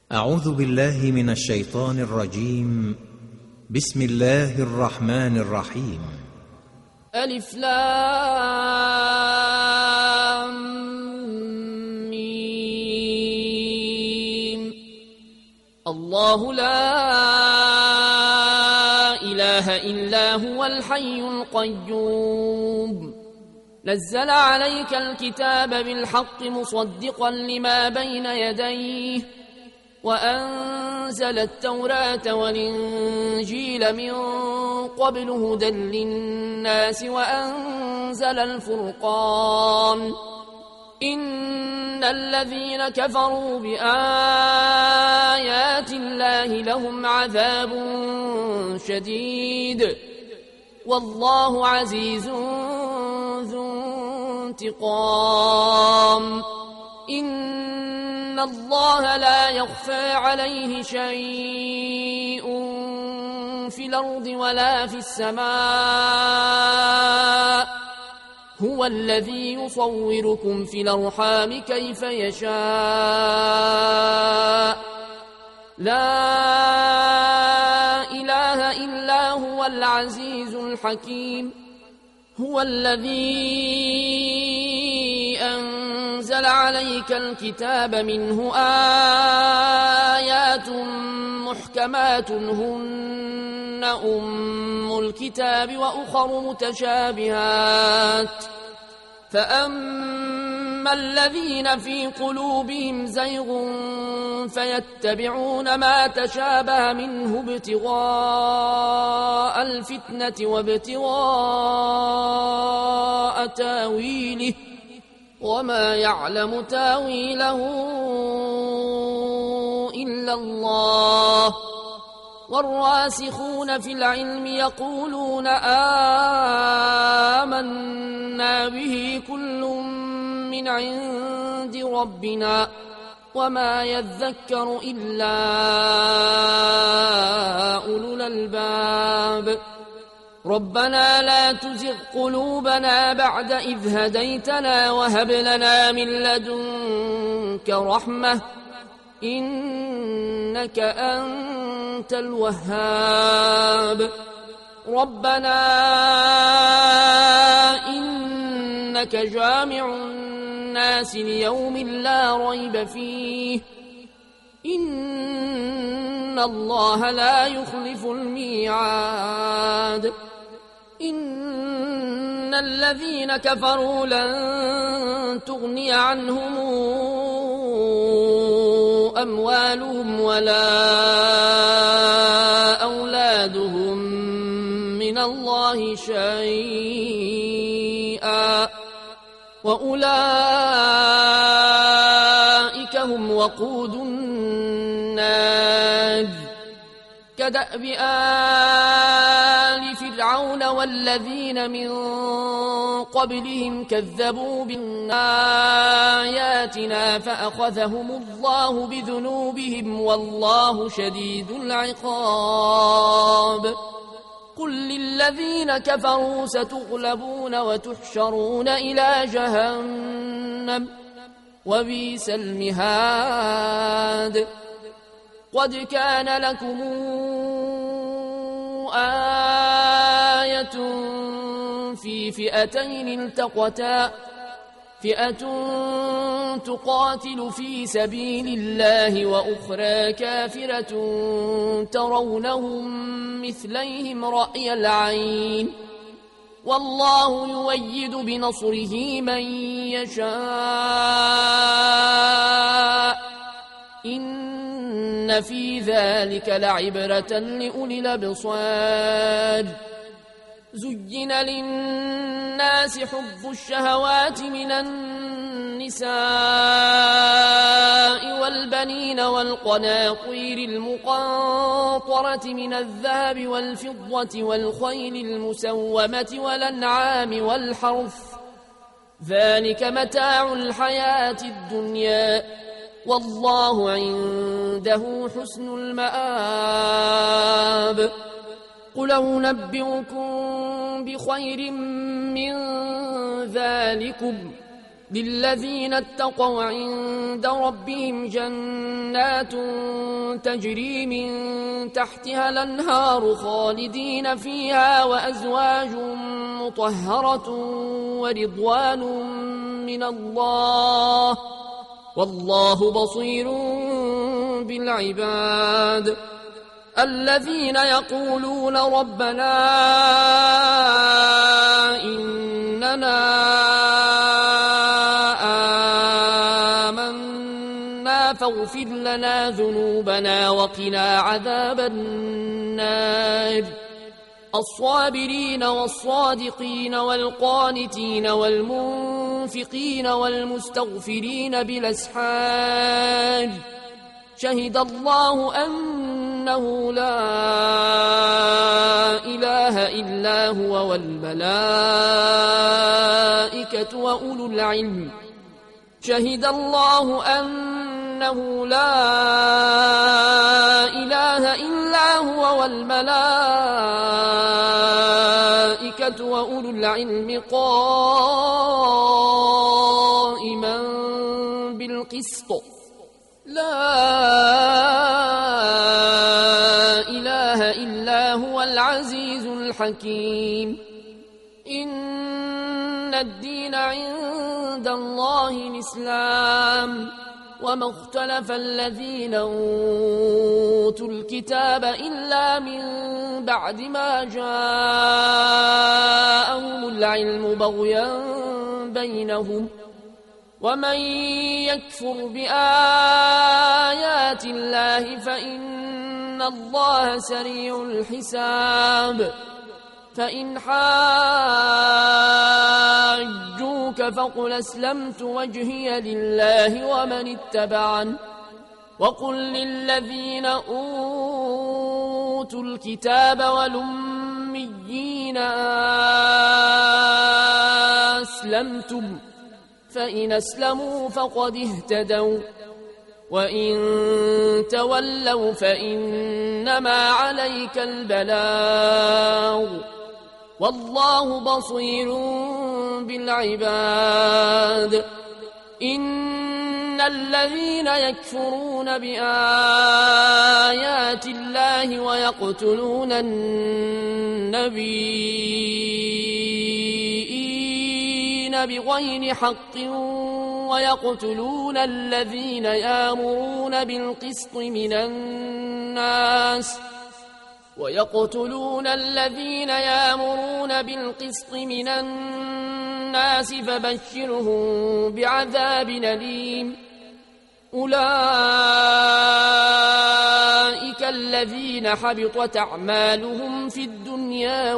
أعوذ بالله من الشيطان الرجيم. بسم الله الرحمن الرحيم. ألف لام ميم. الله لا إله إلا هو الحي القيوم. نزل عليك الكتاب بالحق مصدقا لما بين يديه وأنزل التوراة والإنجيل من قبل هدى للناس وأنزل الفرقان. إن الذين كفروا بآيات الله لهم عذاب شديد والله عزيز ذو انتقام. إن الله لا يخفى عليه شيء في الأرض ولا في السماء. هو الذي يصوركم في الأرحام كيف يشاء. لا إله إلا هو العزيز الحكيم. هو الذي أنزل عليك الكتاب منه آيات محكمات هن أم الكتاب وأخر متشابهات. فأما الذين في قلوبهم زيغ فيتبعون ما تشابه منه ابتغاء الفتنة وابتغاء تاويله وما يعلم تاويله إلا الله. والراسخون في العلم يقولون آمنا به كل من عند ربنا وما يذكر إلا أولو الألباب. ربنا لا تزغ قلوبنا بعد إذ هديتنا وهب لنا من لدنك رحمة إنك أنت الوهاب. ربنا إنك جامع الناس ليوم لا ريب فيه إن الله لا يخلف الميعاد. إن الذين كفروا لن تغني عنهم أموالهم ولا أولادهم من الله شيئا وأولئك هم وقود النار. كدأب آل فرعون والذين من قبلهم كذبوا بآياتنا فأخذهم الله بذنوبهم والله شديد العقاب. قل للذين كفروا ستغلبون وتحشرون إلى جهنم وبئس المهاد. قد كان لكم آية في فئتين التقتا فئة تقاتل في سبيل الله وأخرى كافرة ترونهم مثليهم رأي العين والله يؤيد بنصره من يشاء. إن في ذلك لعبرة لأولي الأبصار. زين للناس حب الشهوات من النساء والبنين والقناطير المقنطرة من الذهب والفضة والخيل المسومة والأنعام والحرث ذلك متاع الحياة الدنيا والله عنده حسن المآب. قل أنبئكم بخير من ذلكم للذين اتقوا عند ربهم جنات تجري من تحتها الأنهار خالدين فيها وأزواج مطهرة ورضوان من الله والله بصير بالعباد الذين يقولون ربنا إننا آمنا فاغفر لنا ذنوبنا وقنا عذاب النار الصابرين والصادقين والقانتين والمنفقين والمستغفرين بالأسحار شهد الله أنه لا إله إلا هو والملائكة وأولو العلم شهد الله أنه لا إله إلا هو والملائكة وأولو العلم قائما بالقسط لا إله إلا هو العزيز الحكيم إن الدين عند الله الإسلام وما اختلف الذين أوتوا الكتاب إلا من بعد ما جاءهم العلم بغيا بينهم ومن يكفر بآيات الله فإن الله سريع الحساب فإن حاجوك فقل أسلمت وجهي لله ومن اتبعن وقل للذين أوتوا الكتاب والأميين أسلمتم فإن أسلموا فقد اهتدوا وإن تولوا فإنما عليك البلاغ والله بصير بالعباد إن الذين يكفرون بآيات الله ويقتلون النبيين بغير حق ويقتلون الذين يأمرون بالقسط من الناس فبشرهم بعذاب أليم أولئك الذين حبطت أعمالهم في الدنيا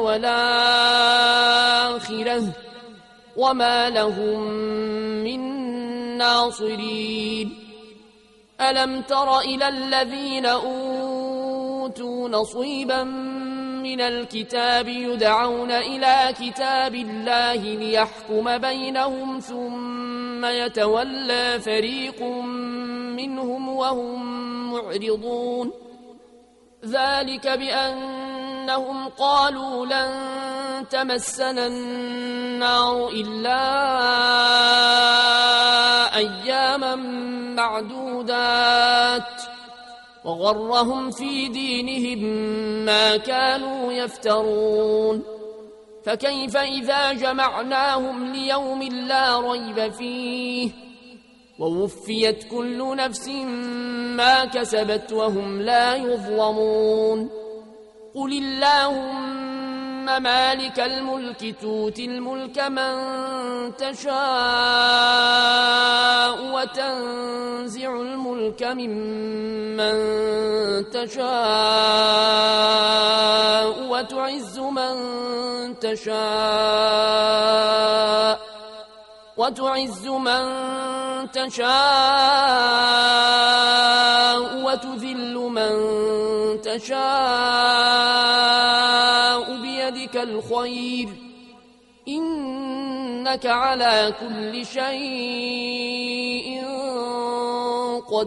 والآخرة وما لهم من ناصرين ألم تر إلى الذين أوتوا نصيبا من الكتاب يدعون إلى كتاب الله ليحكم بينهم ثم يتولى فريق منهم وهم معرضون ذلك بأنهم قالوا لن تمسنا النار إلا أياما معدودات وغرهم في دينهم ما كانوا يفترون فكيف إذا جمعناهم ليوم لا ريب فيه ووفيت كل نفس ما كسبت وهم لا يظلمون قل اللهم مالك الملك تؤتي الملك من تشاء وتنزع الملك ممن تشاء وتعز من تشاء وتذل من تشاء بيدك الخير إنك على كل شيء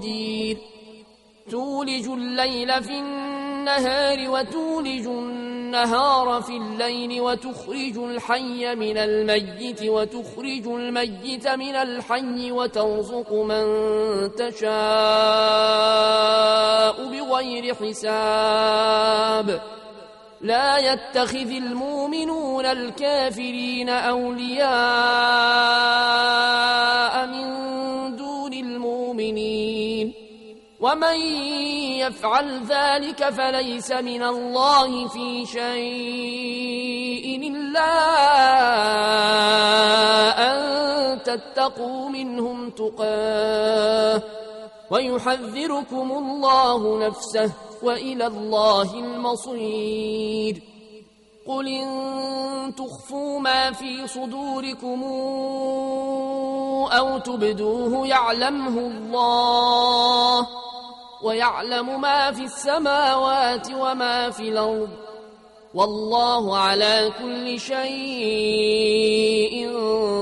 قدير تولج الليل في النهار وتولج النهار النهار في الليل وتخرج الحي من الميت وتخرج الميت من الحي وترزق من تشاء بغير حساب لا يتخذ المؤمنون الكافرين أولياء من دون المؤمنين ومن يفعل ذلك فليس من الله في شيء إلا أن تتقوا منهم تقاه ويحذركم الله نفسه وإلى الله المصير قل إن تخفوا ما في صدوركم أو تبدوه يعلمه الله ويعلم ما في السماوات وما في الأرض والله على كل شيء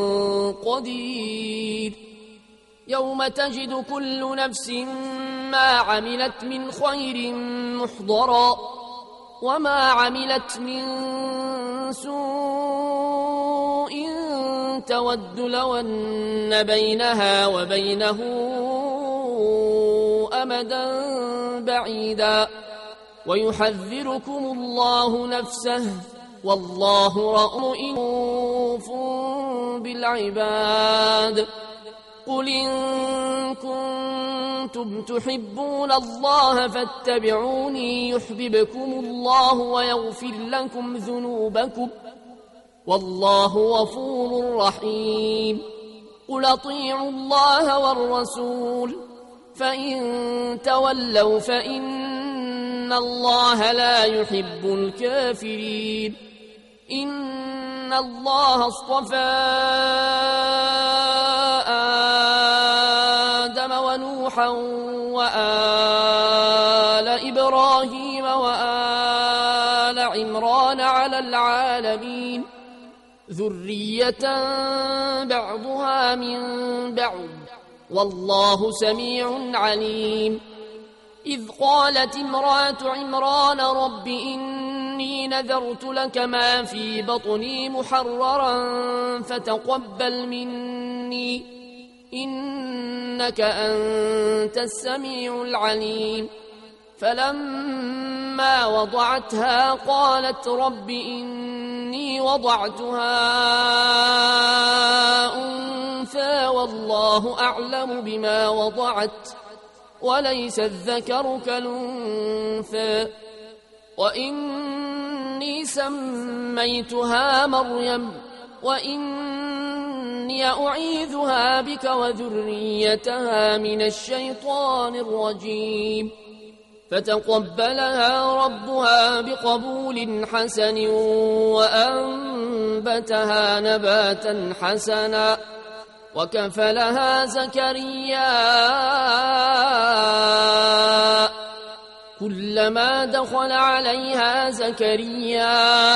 قدير يوم تجد كل نفس ما عملت من خير محضرا وما عملت من سوء تود لو أن بينها وبينه أمدا بعيدا ويحذركم الله نفسه والله رؤوف بالعباد قل إن كنتم تحبون الله فاتبعوني يحببكم الله ويغفر لكم ذنوبكم والله غفور رحيم قل أطيعوا الله والرسول فإن تولوا فإن الله لا يحب الكافرين إن الله اصطفى آدم ونوحا وآل إبراهيم وآل عمران على العالمين ذرية بعضها من بعض والله سميع عليم إذ قالت امرأة عمران رب إني نذرت لك ما في بطني محررا فتقبل مني إنك أنت السميع العليم فلما وضعتها قالت رب إني وضعتها أنثى والله أعلم بما وضعت وليس الذكر كالأنثى وإني سميتها مريم وإني أعيذها بك وذريتها من الشيطان الرجيم فتقبلها ربها بقبول حسن وأنبتها نباتا حسنا وكفلها زكريا كلما دخل عليها زكريا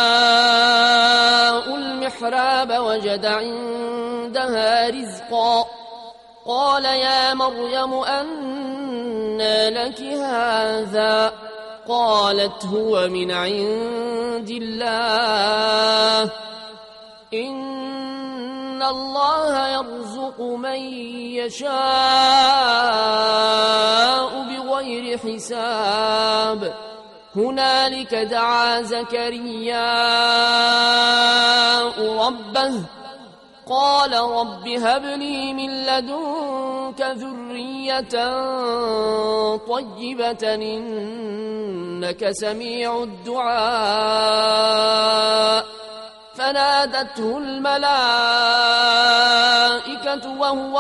المحراب وجد عندها رزقا قال يا مريم أنى لك هذا قالت هو من عند الله إن الله يرزق من يشاء بغير حساب هنالك دعا زكريا ربه قال رب هب لي من لدنك ذرية طيبة إنك سميع الدعاء فنادته الملائكة وهو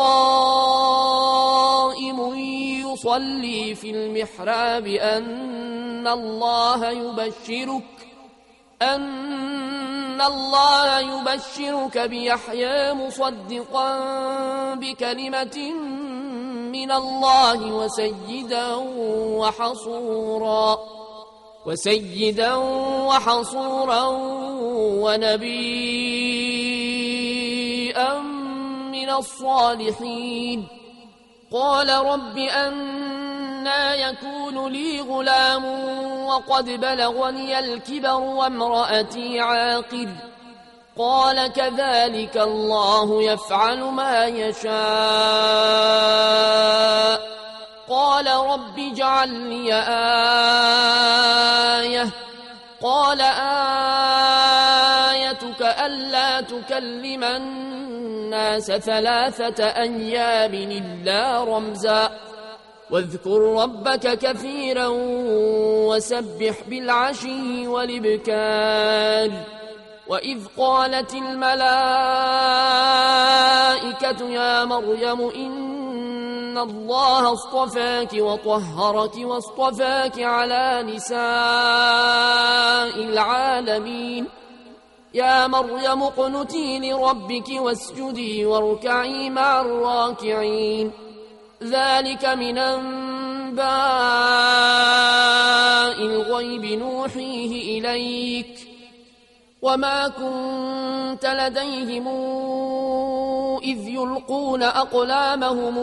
قائم يصلي في المحراب أن الله يبشرك بيحيى مصدقا بكلمة من الله وسيدا وحصورا ونبيا من الصالحين قال رب أنى أنى يكون لي غلام وقد بلغني الكبر وامرأتي عاقر قال كذلك الله يفعل ما يشاء قال رب اجعل لي آية قال آيتك ألا تكلم الناس 3 أيام إلا رمزا واذكر ربك كثيرا وسبح بالعشي والإبكار وإذ قالت الملائكة يا مريم إن الله اصطفاك وطهرك واصطفاك على نساء العالمين يا مريم اقنتي لربك واسجدي واركعي مع الراكعين ذلك من أنباء الغيب نوحيه إليك وما كنت لديهم إذ يلقون أقلامهم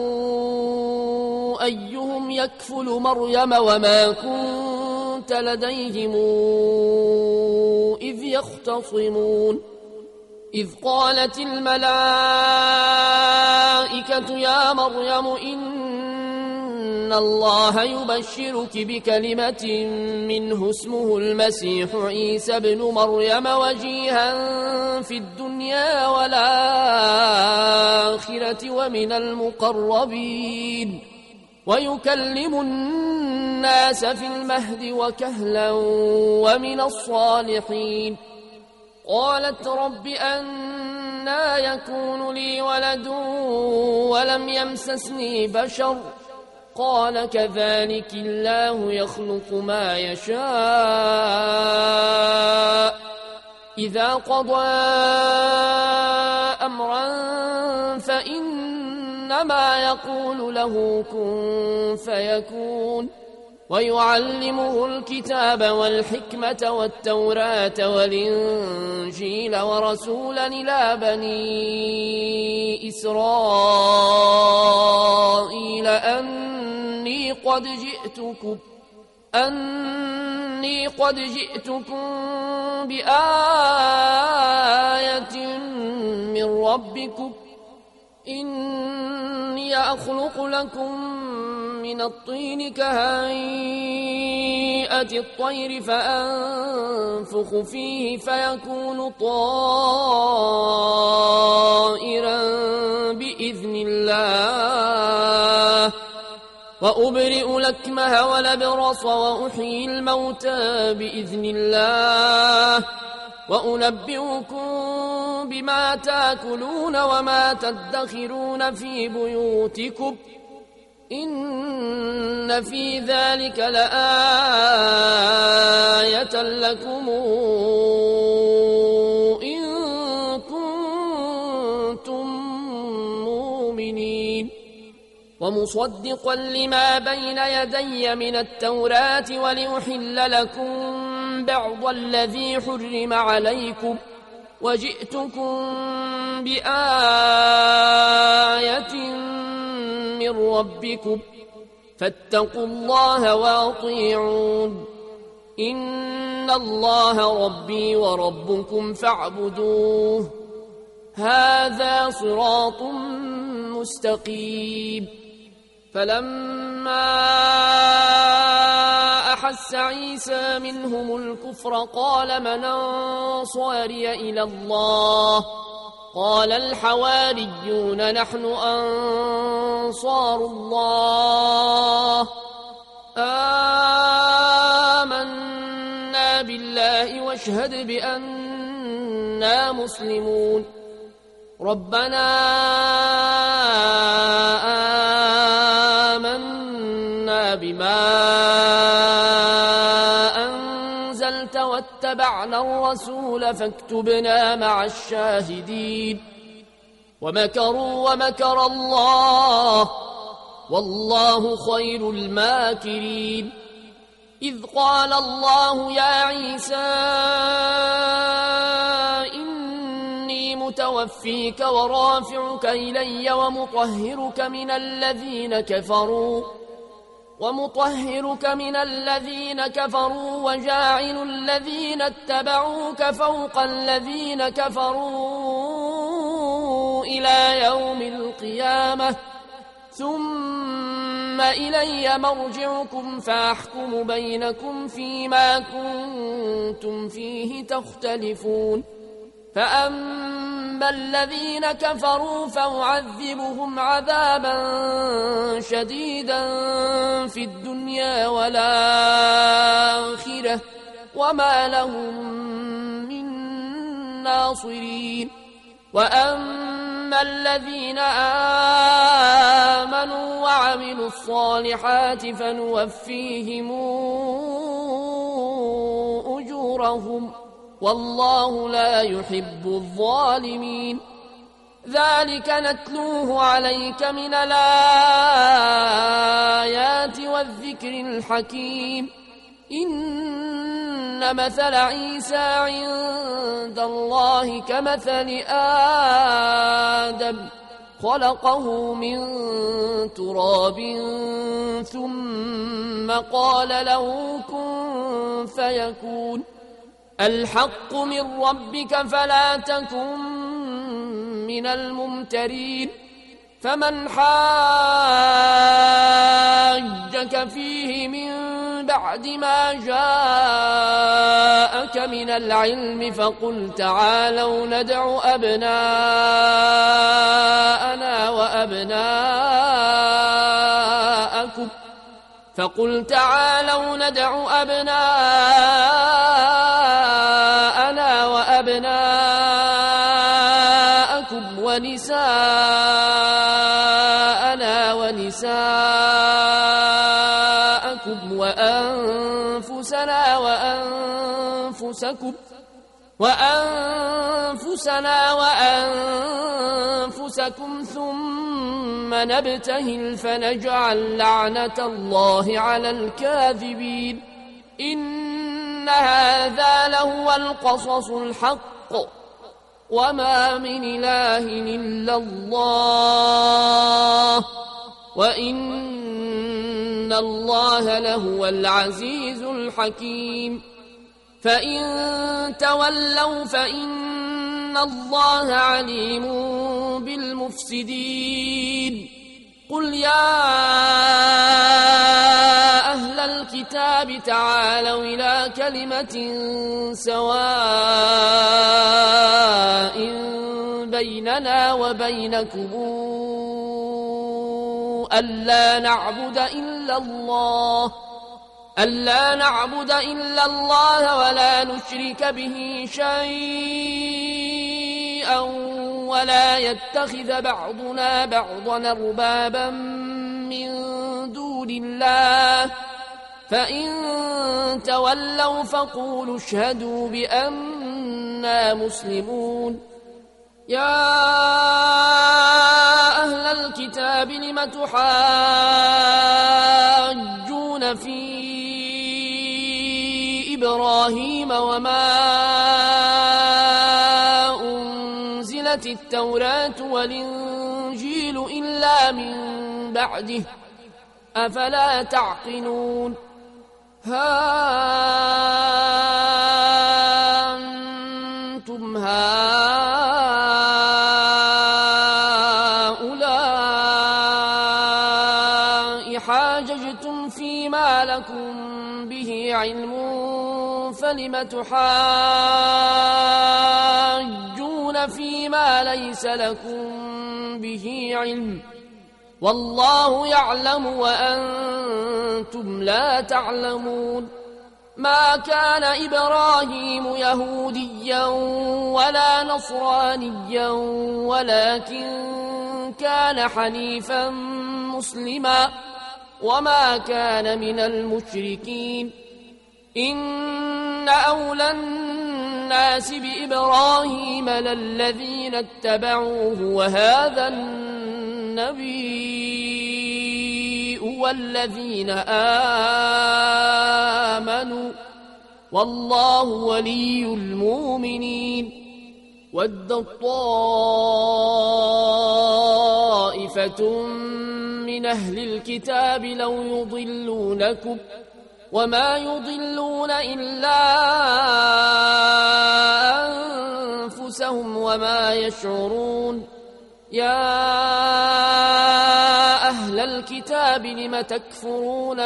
أيهم يكفل مريم وما كنت لديهم إذ يختصمون إذ قالت الملائكة يا مريم إن الله يبشرك بكلمة منه اسمه المسيح عيسى بن مريم وجيها في الدنيا والآخرة ومن المقربين ويكلم الناس في المهد وكهلا ومن الصالحين قالت رب أنى يكون لي ولد ولم يمسسني بشر قال كذلك الله يخلق ما يشاء إذا قضى أمرا فإنما يقول له كن فيكون ويعلمه الكتاب والحكمة والتوراة والإنجيل ورسولا إلى بني إسرائيل أني قد جئتكم بآية من ربكم إني أخلق لكم من الطين كهيئة الطير فأنفخ فيه فيكون طائرا بإذن الله وأبرئ الأكمه والأبرص وأحيي الموتى بإذن الله وأنبئكم بما تأكلون وما تدخرون في بيوتكم إن في ذلك لآية لكم إن كنتم مؤمنين ومصدقا لما بين يدي من التوراة ولأحل لكم بعض الذي حرم عليكم وجئتكم بآية من ربكم فاتقوا الله وأطيعون إن الله ربي وربكم فاعبدوه هذا صراط مستقيم فلما أحس عيسى منهم الكفر قال من أنصاري إلى الله قال الحواريون نحن أنصار الله آمنا بالله واشهد بأننا مسلمون ربنا آمنا بما أنزلت واتبعنا الرسول فاكتبنا مع الشاهدين ومكروا ومكر الله والله خير الماكرين إذ قال الله يا عيسى إني متوفيك ورافعك إلي ومطهرك من الذين كفروا ومطهرك من الذين كفروا وجاعل الذين اتبعوك فوق الذين كفروا إلى يوم القيامة ثم إلي مرجعكم فأحكم بينكم فيما كنتم فيه تختلفون فأما الذين كفروا فأعذبهم عذابا شديدا في الدنيا والآخرة وما لهم من ناصرين وأما الذين آمنوا وعملوا الصالحات فنوفيهم أجورهم والله لا يحب الظالمين ذلك نتلوه عليك من الآيات والذكر الحكيم إن مثل عيسى عند الله كمثل آدم خلقه من تراب ثم قال له كن فيكون الحق من ربك فلا تكن من الممترين فمن حاجك فيه من بعد ما جاءك من العلم فقل تعالوا ندع أبناءنا وأبناءكم ونساءنا ونساءكم وأنفسنا وأنفسكم ثم نبتهل فنجعل لعنة الله على الكاذبين إن هذا لهو القصص الحق وما من إله إلا الله وإن الله لهو العزيز الحكيم فإن تولوا فإن الله عليم بالمفسدين قل يا أهل الكتاب تعالوا إلى كلمة سواء بيننا وبينكم ألا نعبد إلا الله ولا نشرك به شيئا ولا يتخذ بعضنا بعضا أربابا من دون الله فإن تولوا فقولوا اشهدوا بأننا مسلمون يا أهل الكتاب لم تحاجون في إبراهيم وما أنزلت التوراة والإنجيل إلا من بعده أفلا تعقلون ها أنتم هؤلاء حاججتم فيما لكم به علم فلم تحاجون فيما ليس لكم به علم والله يعلم وأنتم لا تعلمون ما كان إبراهيم يهوديا ولا نصرانيا ولكن كان حنيفا مسلما وما كان من المشركين إن أولى الناس بإبراهيم للذين اتبعوه وهذا النبي والذين آمنوا والله ولي المؤمنين ودت طائفة من أهل الكتاب لو يضلونكم وما يضلون إلا أنفسهم وما يشعرون يا أهل الكتاب لم تكفرون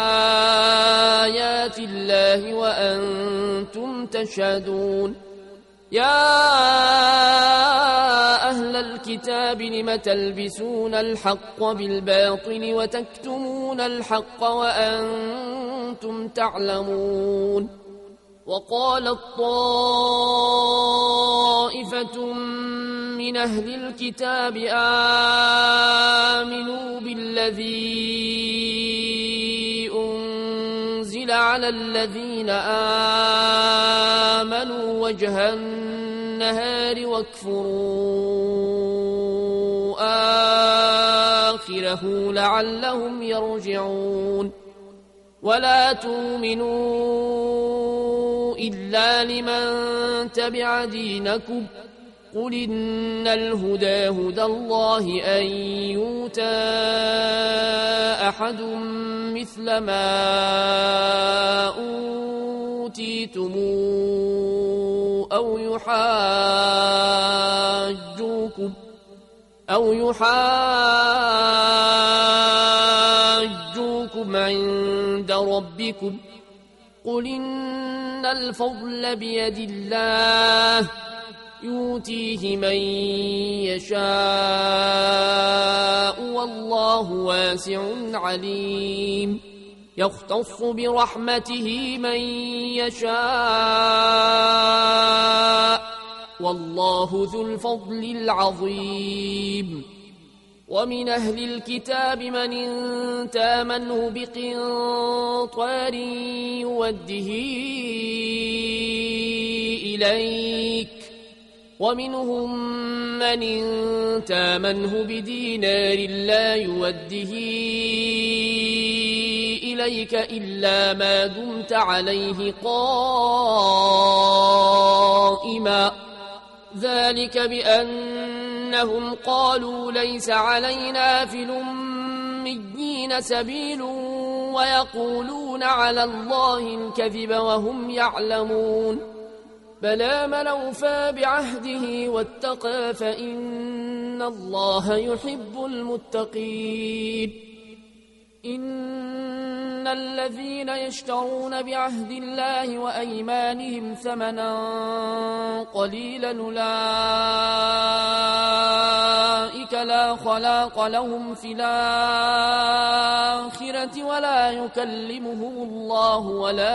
بآيات الله وأنتم تشهدون يا أهل الكتاب لم تلبسون الحق بالباطل وتكتمون الحق وأنتم تعلمون وقالت طائفة من أهل الكتاب آمنوا بالذي أنزل على الذين آمنوا وجه النهار واكفروا آخره لعلهم يرجعون ولا تؤمنوا إلا لمن تبع دينكم قل إن الهدى هدى الله أن يؤتى أحد مثل ما أوتيتم أو يحاجوكم عند ربكم قل إن الفضل بيد الله يؤتيه من يشاء والله واسع عليم يختص برحمته من يشاء والله ذو الفضل العظيم ومن أهل الكتاب من إن تامنه بقنطار يوده إليك ومنهم من إن تامنه بدينار لا يوده إليك إلا ما دمت عليه قائما ذلك بأنهم قالوا ليس علينا في الأميين سبيل ويقولون على الله الكذب وهم يعلمون بلى من أوفى بعهده واتقى فإن الله يحب المتقين إن الذين يشترون بعهد الله وأيمانهم ثمنا قليلا أولئك لا خلاق لهم في الآخرة ولا يكلمهم الله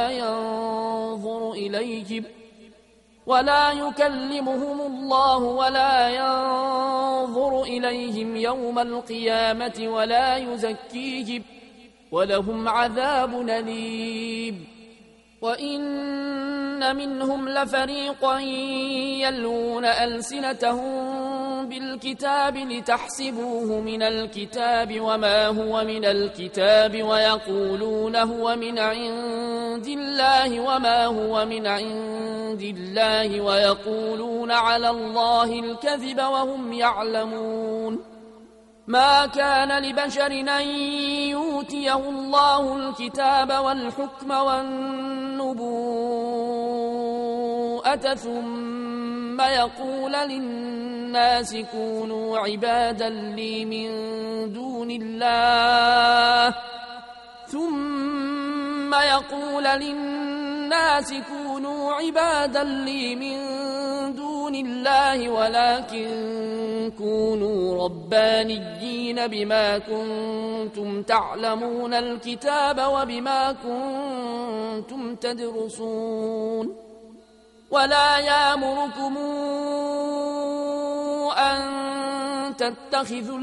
ولا ينظر إليهم يوم القيامة ولا يزكيهم ولهم عذاب أليم وإن منهم لفريقا يلوون ألسنتهم بالكتاب لتحسبوه من الكتاب وما هو من الكتاب ويقولون هو من عند الله وما هو من عند الله ويقولون على الله الكذب وهم يعلمون ما كان لبشر أن يؤتيه الله الكتاب والحكم والنبوءة ثم يقول للناس كونوا عبادا لي من دون الله ولكن كونوا ربانيين بما كنتم تعلمون الكتاب وبما كنتم تدرسون ولا يأمركم أن تتخذوا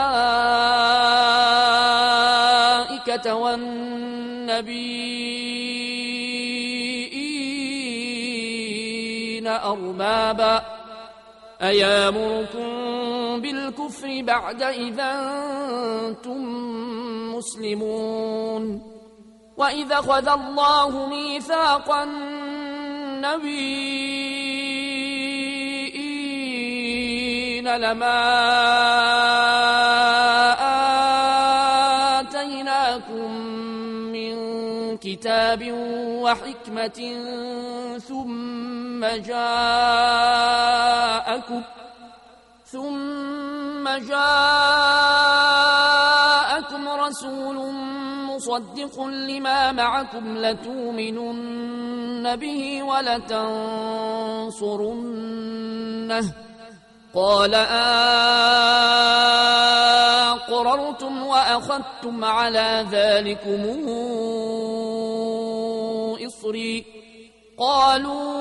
الملائكة والنبيين أربابا أيامركم بالكفر بعد إذا أنتم مسلمون وإذا أخذ الله ميثاق النبيين لما كتاب وحكمة ثم جاءكم رسول مصدق لما معكم لتؤمنن به ولتنصرنه قال أقررتم وأخذتم على ذلكم إصري قالوا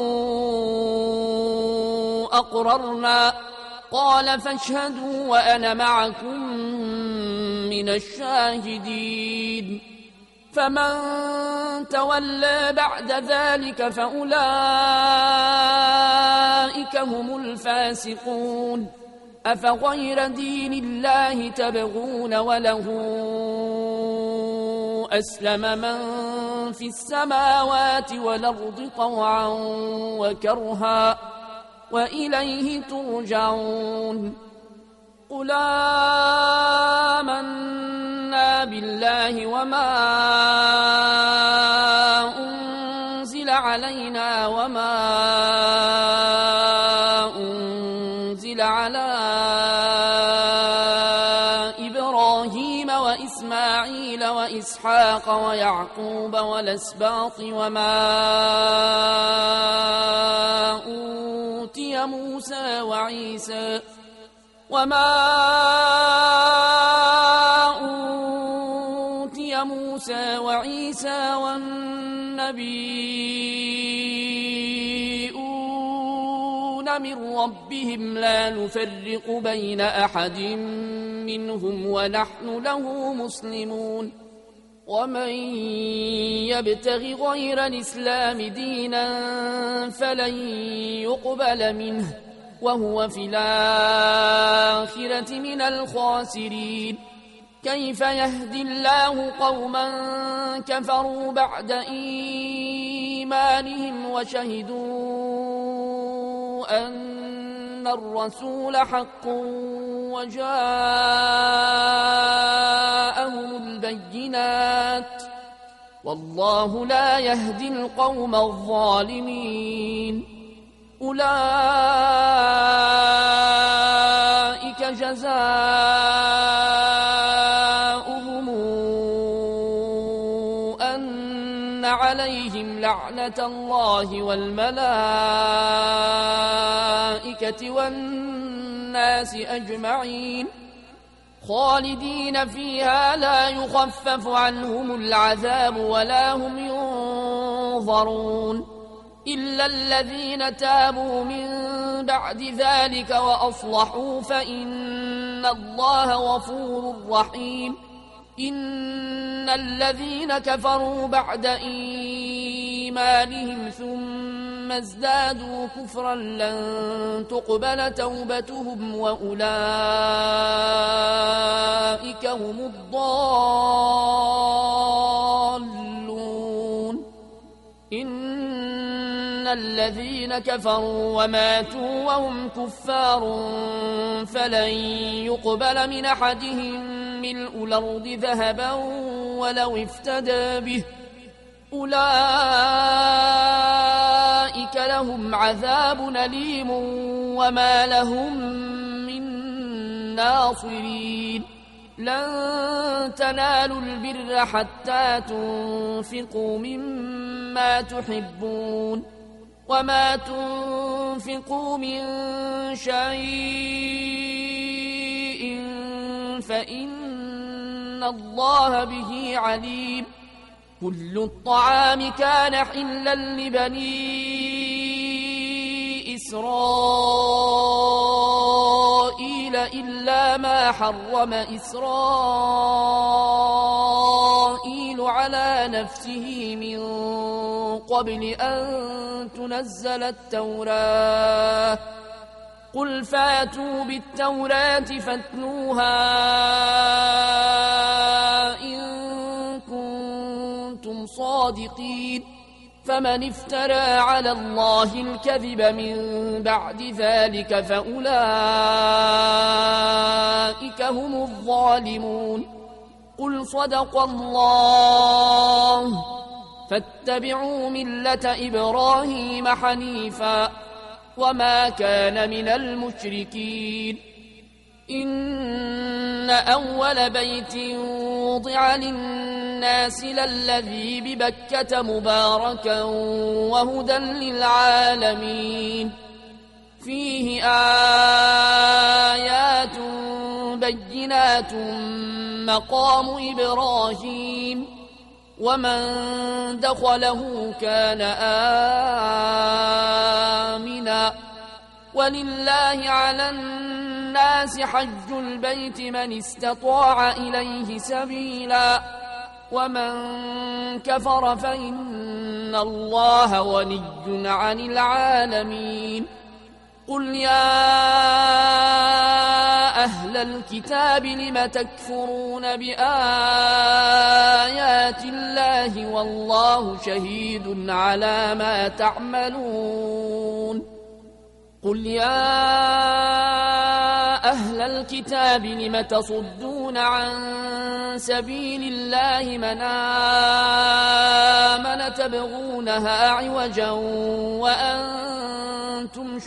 أقررنا قال فاشهدوا وأنا معكم من الشاهدين فمن تولى بعد ذلك فأولئك هم الفاسقون أفغير دين الله تبغون وله أسلم من في السماوات والأرض طوعا وكرها وإليه ترجعون قل آمنا بالله وما أنزل علينا وما أنزل على إبراهيم وإسماعيل وإسحاق ويعقوب والأسباط وما أوتي موسى وعيسى والنبيون من ربهم لا نفرق بين أحد منهم ونحن له مسلمون ومن يبتغ غير الإسلام دينا فلن يقبل منه وهو في الآخرة من الخاسرين كيف يهدي الله قوما كفروا بعد إيمانهم وشهدوا أن الرسول حق وجاءهم البينات والله لا يهدي القوم الظالمين أولئك جزاؤهم أن عليهم لعنة الله والملائكة والناس أجمعين خالدين فيها لا يخفف عنهم العذاب ولا هم ينظرون إلا الذين تابوا من بعد ذلك وأصلحوا فإن الله غفور رحيم إن الذين كفروا بعد إيمانهم ثم ازدادوا كفرا لن تقبل توبتهم وأولئك هم الضالون إن الذين كفروا وماتوا وهم كفار فلن يقبل من أحدهم ملء الأرض ذهبا ولو افتدى به أولئك لهم عذاب أليم وما لهم من ناصرين لن تنالوا البر حتى تنفقوا مما تحبون وما تنفقوا من شيء فإن الله به عليم كل الطعام كان حلا لبني إسرائيل إلا ما حرم إسرائيل على نفسه من قبل أن تنزل التوراة قل فاتوا بالتوراة فاتلوها إن كنتم صادقين فمن افترى على الله الكذب من بعد ذلك فأولئك هم الظالمون قل صدق الله فاتبعوا ملة إبراهيم حنيفا وما كان من المشركين. إن أول بيت وضع للناس للذي ببكة مباركا وهدى للعالمين فيه آيات بينات مقام إبراهيم ومن دخله كان آمنا ولله على الناس حج البيت من استطاع إليه سبيلا ومن كفر فإن الله غني عن العالمين. قل يا أهل الكتاب لم تكفرون بآيات الله والله شهيد على ما تعملون. قل يا أهل الكتاب لم تصدون عن سبيل الله من آمن تبغونها عوجا وأنتم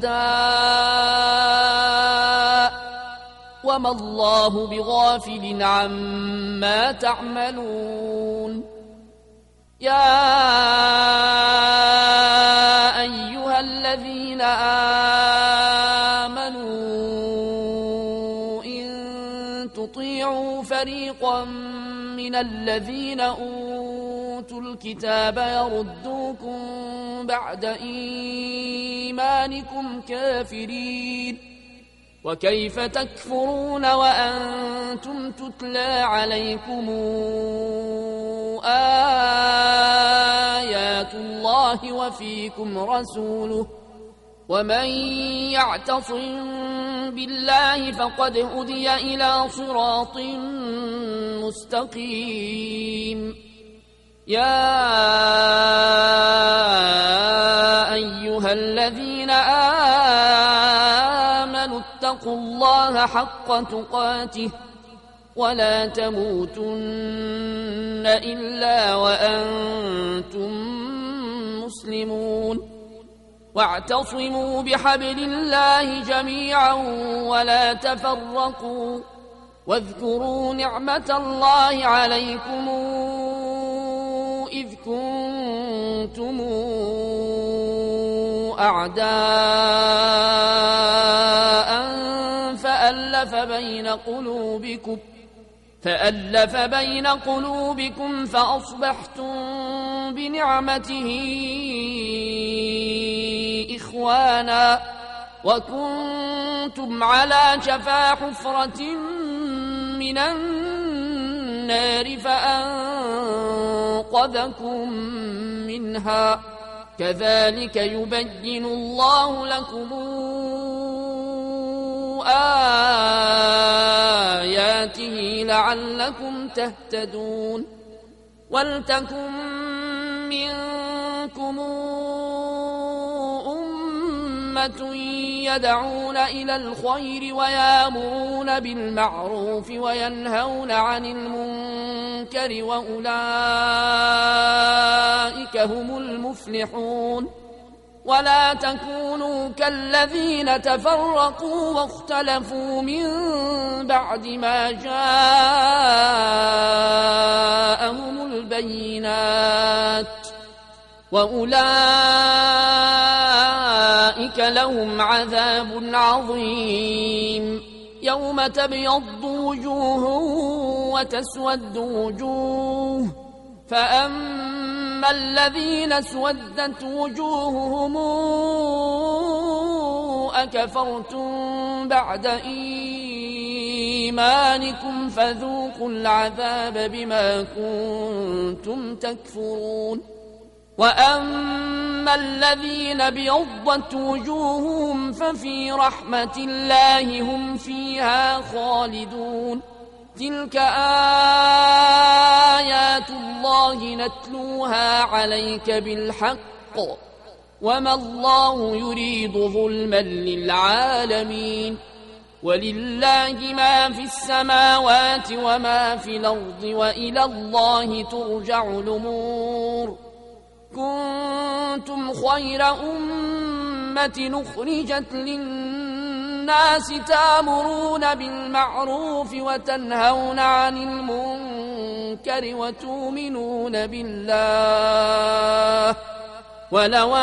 شهداء وما الله بغافل عما تعملون. يا أيها الذين آمنوا إن تطيعوا فريقا من الذين أوتوا الكتاب يردوكم بعد إيمانكم كافرين وكيف تكفرون وأنتم تتلى عليكم آيات الله وفيكم رسوله ومن يعتصم بالله فقد هدي إلى صراط مستقيم. يا أيها الذين آمنوا اتقوا الله حق تقاته ولا تموتن إلا وأنتم مسلمون. واعتصموا بحبل الله جميعا ولا تفرقوا واذكروا نعمة الله عليكم إذ كنتم أعداء فألف بين قلوبكم فأصبحتم بنعمته إخوانا وكنتم على شفا حفرة من النار فأنقذكم منها كذلك يبين الله لكم آياته لعلكم تهتدون. ولتكن منكم أمة يدعون إلى الخير ويأمرون بالمعروف وينهون عن المنكر وأولئك هم المفلحون. ولا تكونوا كالذين تفرقوا واختلفوا من بعد ما جاءهم البينات وأولئك لهم عذاب عظيم. يوم تبيض وجوه وتسود وجوه فأما الذين اسودت وجوههم أكفرتم بعد إيمانكم فذوقوا العذاب بما كنتم تكفرون. وأما الذين ابيضت وجوههم ففي رحمة الله هم فيها خالدون. تلك آيات الله نتلوها عليك بالحق وما الله يريد ظلما للعالمين. ولله ما في السماوات وما في الأرض وإلى الله ترجع الأمور كنتم خير أمة أخرجت للناس تأمرون بالمعروف وتنهون عن المنكر وتؤمنون بالله ولو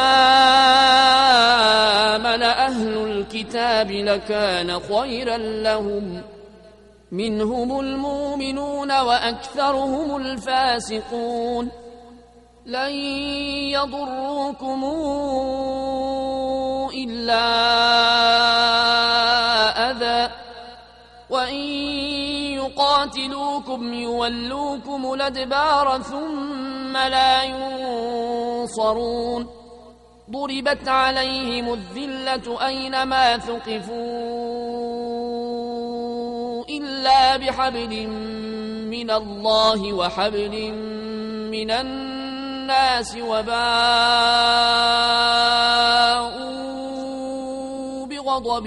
آمن أهل الكتاب لكان خيرا لهم منهم المؤمنون وأكثرهم الفاسقون لن يضروكم إلا أذى وإن يقاتلوكم يولوكم الأدبار ثم لا ينصرون ضربت عليهم الذلة أينما ثقفوا إلا بحبل من الله وحبل من الناس وباءوا بغضب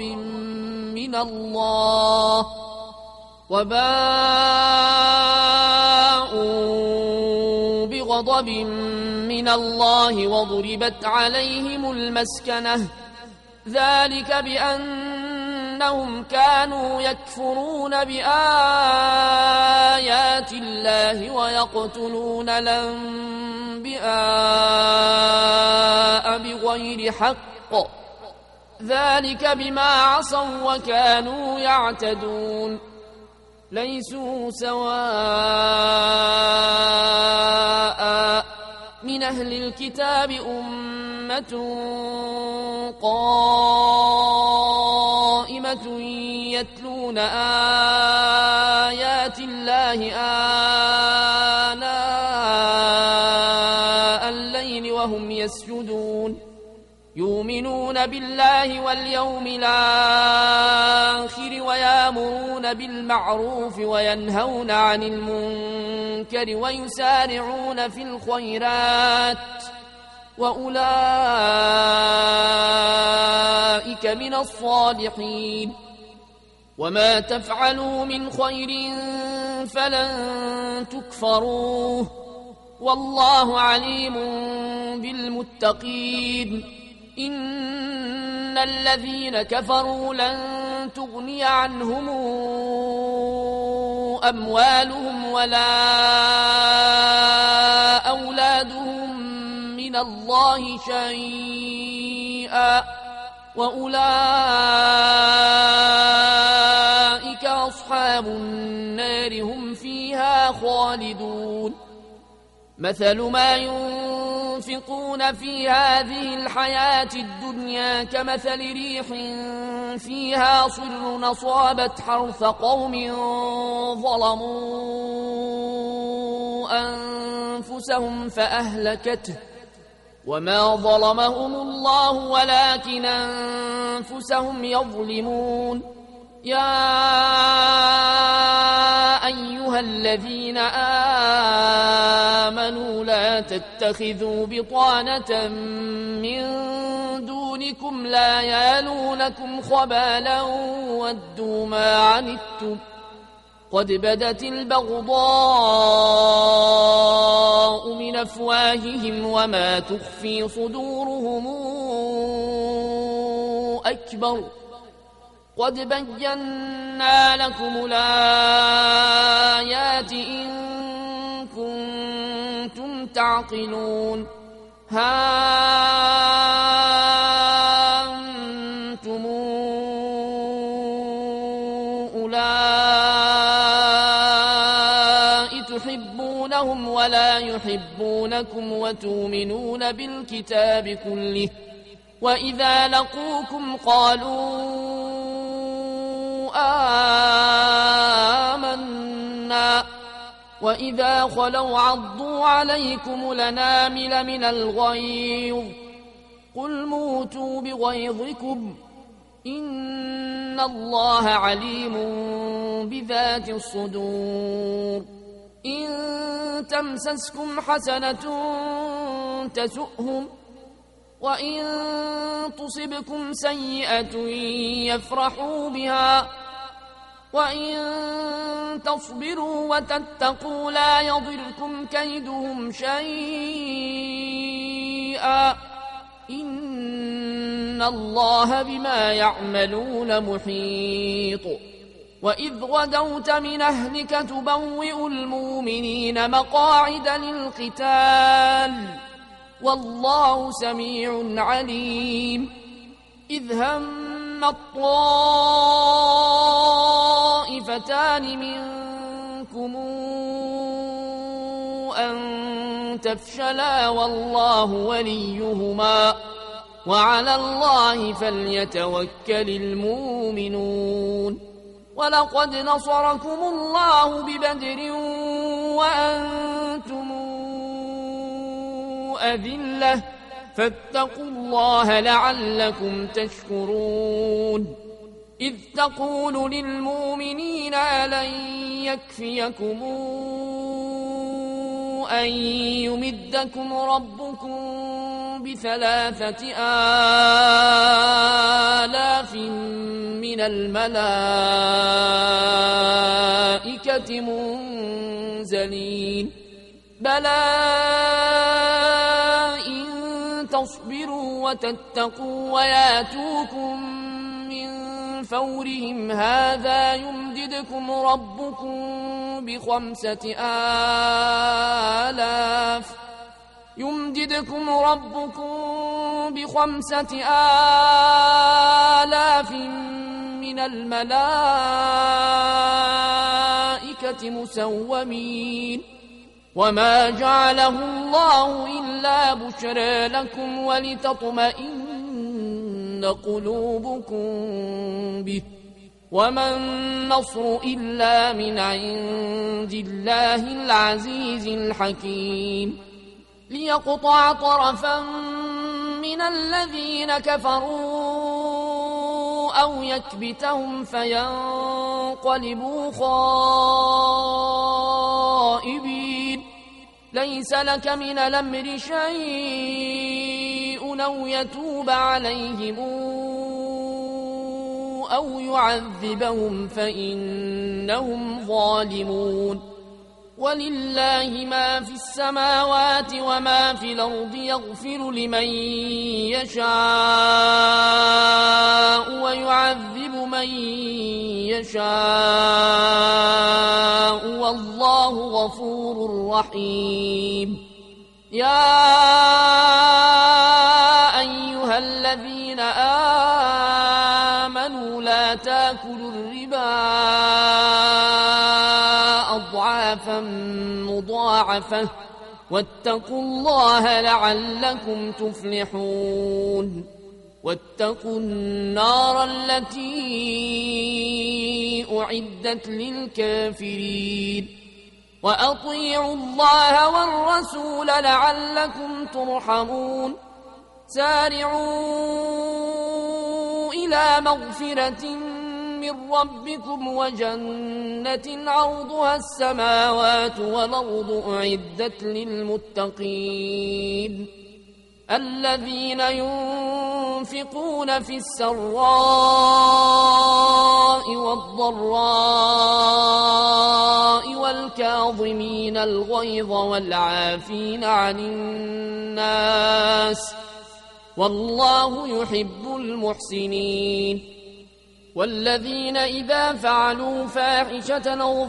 من الله وضربت عليهم المسكنة ذلك بأنهم كانوا يكفرون بآيات الله ويقتلون الأنبياء بغير حق ذلك بما عصوا وكانوا يعتدون ليسوا سواء من أهل الكتاب أمة قائمة يتلون آيات الله آناء الليل وهم يسجدون يؤمنون بالله واليوم الآخر ويأمرون بالمعروف وينهون عن المنكر ويسارعون في الخيرات وأولئك من الصالحين وما تفعلوا من خير فلن تكفروه والله عليم بالمتقين إن الذين كفروا لن تغني عنهم أموالهم ولا أولادهم من الله شيئا وأولئك أصحاب النار هم فيها خالدون مثل ما ينفقون في هذه الحياة الدنيا كمثل ريح فيها صر أصابت حرث قوم ظلموا أنفسهم فأهلكته وما ظلمهم الله ولكن أنفسهم يظلمون يا أيها الذين آمنوا لا تتخذوا بطانة من دونكم لا يالونكم خبالا ودوا ما عنتم قد بدت البغضاء من أفواههم وما تخفي صدورهم أكبر قد بينا لكم الآيات إن كنتم تعقلون ها أنتم أولئك تحبونهم ولا يحبونكم وتؤمنون بالكتاب كله وإذا لقوكم قالوا آمنا وإذا خلوا عضوا عليكم الأنامل من الغيظ قل موتوا بغيظكم إن الله عليم بذات الصدور إن تمسسكم حسنة تسؤهم وإن تصبكم سيئة يفرحوا بها وإن تصبروا وتتقوا لا يضركم كيدهم شيئا إن الله بما يعملون محيط وإذ غدوت من أهلك تبوئ المؤمنين مقاعد للقتال والله سميع عليم إذ هم الطائفتان منكم أن تفشلا والله وليهما وعلى الله فليتوكل المؤمنون ولقد نصركم الله ببدر وأنتم أذلة فاتقوا الله لعلكم تشكرون إذ تقول للمؤمنين ألن يكفيكم أن يمدكم ربكم ب3,000 من الملائكة منزلين بلى إن تصبروا وتتقوا وياتوكم من فورهم هذا يمددكم ربكم ب5,000 من الملائكة مسومين وما جعله الله إلا بشرى لكم ولتطمئن قلوبكم به وما النصر إلا من عند الله العزيز الحكيم ليقطع طرفا من الذين كفروا أو يكبتهم فينقلبوا خائبين ليس لك من الأمر شيء أو يتوب عليهم أو يعذبهم فإنهم ظالمون ولله ما في السماوات وما في الأرض يغفر لمن يشاء ويعذب من يشاء والله غفور رحيم يا أيها الذين آمنوا لا تاكلوا الربا أضعافا مضاعفة واتقوا الله لعلكم تفلحون واتقوا النار التي أعدت للكافرين وأطيعوا الله والرسول لعلكم ترحمون سارعوا إلى مغفرة من ربكم وجنة عرضها السماوات والأرض أعدت للمتقين الذين ينفقون في السراء والضراء والكاظمين الغيظ والعافين عن الناس والله يحب المحسنين والذين إذا فعلوا فاحشة أو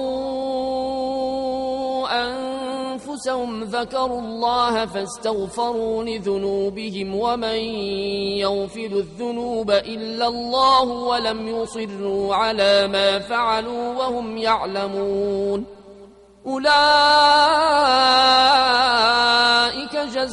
ظلموا أنفسهم ذكروا الله فاستغفروا لذنوبهم ومن يغفر الذنوب إلا الله ولم يصروا على ما فعلوا وهم يعلمون أولئك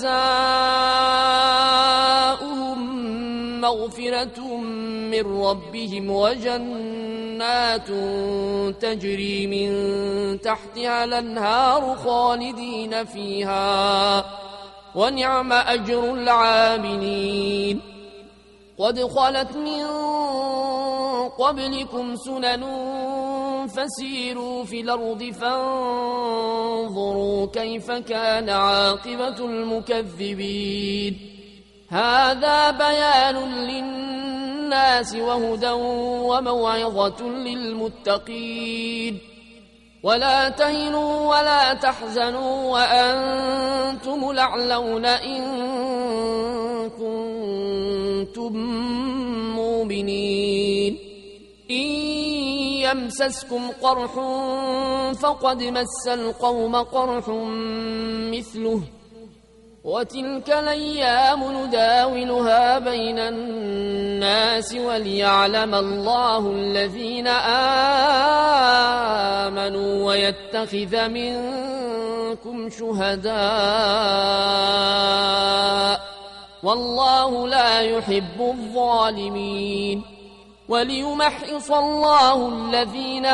جزاؤهم مغفرة من ربهم وجنات تجري من تحتها الأنهار خالدين فيها ونعم أجر العاملين قد خلت من قبلكم سنن فسيروا في الأرض فانظروا كيف كان عاقبة المكذبين هذا بيان للناس للناس وهدى وموعظة للمتقين. ولا تهنوا ولا تحزنوا وأنتم الأعلون إن كنتم مؤمنين. إن يمسسكم قرح فقد مس القوم قرح مثله وتلك الأيام نداولها بين الناس وليعلم الله الذين آمنوا ويتخذ منكم شهداء والله لا يحب الظالمين. وليمحص الله الذين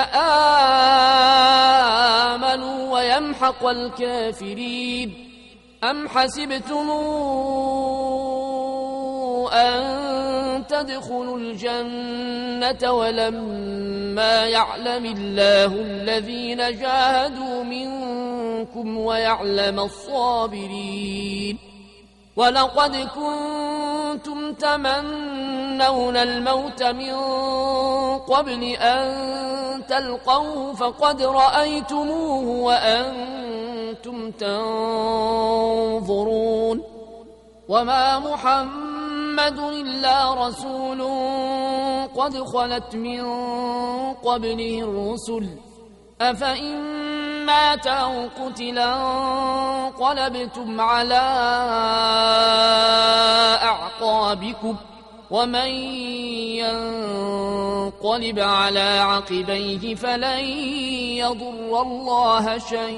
آمنوا ويمحق الكافرين. أم حسبتم أن تدخلوا الجنة ولما يعلم الله الذين جاهدوا منكم ويعلم الصابرين. ولقد كنتم تمنون الموت من قبل أن تلقوه فقد رأيتموه وأنتم تنظرون. وما محمد إلا رسول قد خلت من قبله الرسل أفإن مات أو قتلا انقلبتم على أعقابكم ومن ينقلب على عقبيه فلن يضر الله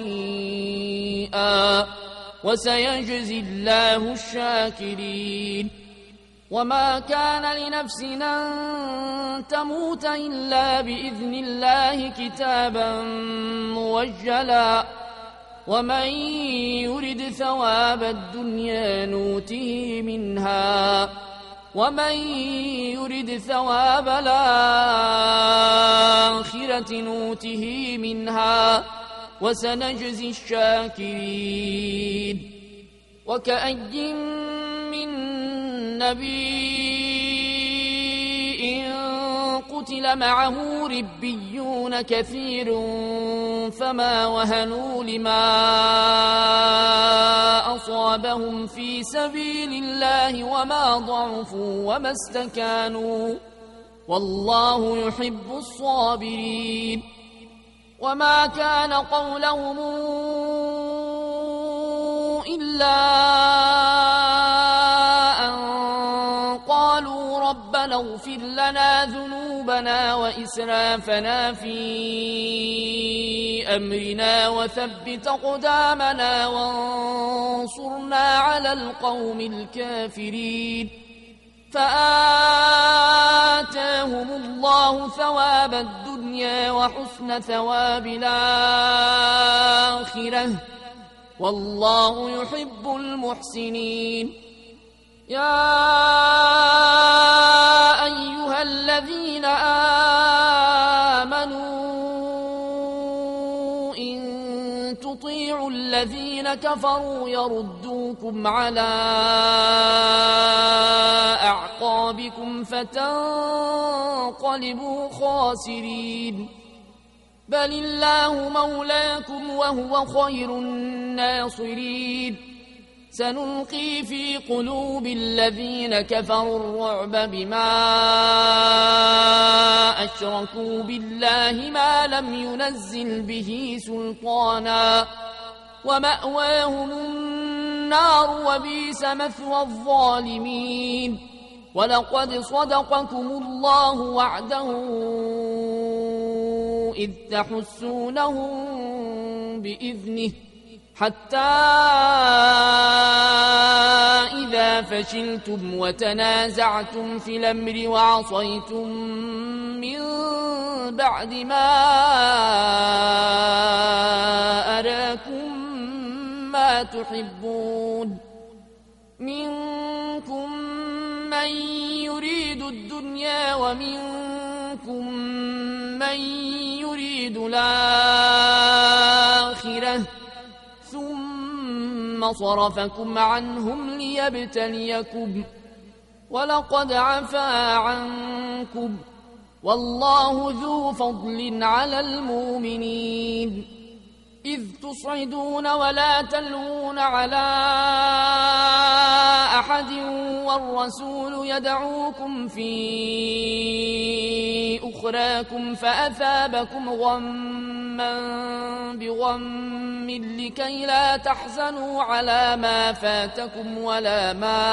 شيئا وسيجزي الله الشاكرين. وما كان لنفس أن تموت إلا بإذن الله كتابا موجلا ومن يرد ثواب الدنيا نوته منها ومن يرد ثواب الآخرة نوته منها وسنجزي الشاكرين. وكأي من نبي قتل معه ربيون كثير فما وهنوا لما أصابهم في سبيل الله وما ضعفوا وما استكانوا والله يحب الصابرين. وما كان قولهم إلا أن قالوا ربنا اغفر لنا ذنوبنا وإسرافنا في أمرنا وثبت أقدامنا وانصرنا على القوم الكافرين. فآتاهم الله ثواب الدنيا وحسن ثواب الآخرة والله يحب المحسنين. يا أيها الذين آمنوا إن تطيعوا الذين كفروا يردوكم على أعقابكم فتنقلبوا خاسرين. بل الله مولاكم وهو خير الناصرين. سنلقي في قلوب الذين كفروا الرعب بما أشركوا بالله ما لم ينزل به سلطانا ومأواهم النار وبئس مثوى الظالمين. ولقد صدقكم الله وعده إذ تحسونهم بإذنه حتى إذا فشلتم وتنازعتم في الأمر وعصيتم من بعد ما أراكم ما تحبون منكم من يريد الدنيا ومنكم من يريد الآخرة ثم صرفكم عنهم ليبتليكم ولقد عفا عنكم والله ذو فضل على المؤمنين إذ تصعدون ولا تلوون على أحد والرسول يدعوكم في أخراكم فأثابكم غما بغم لكي لا تحزنوا على ما فاتكم ولا ما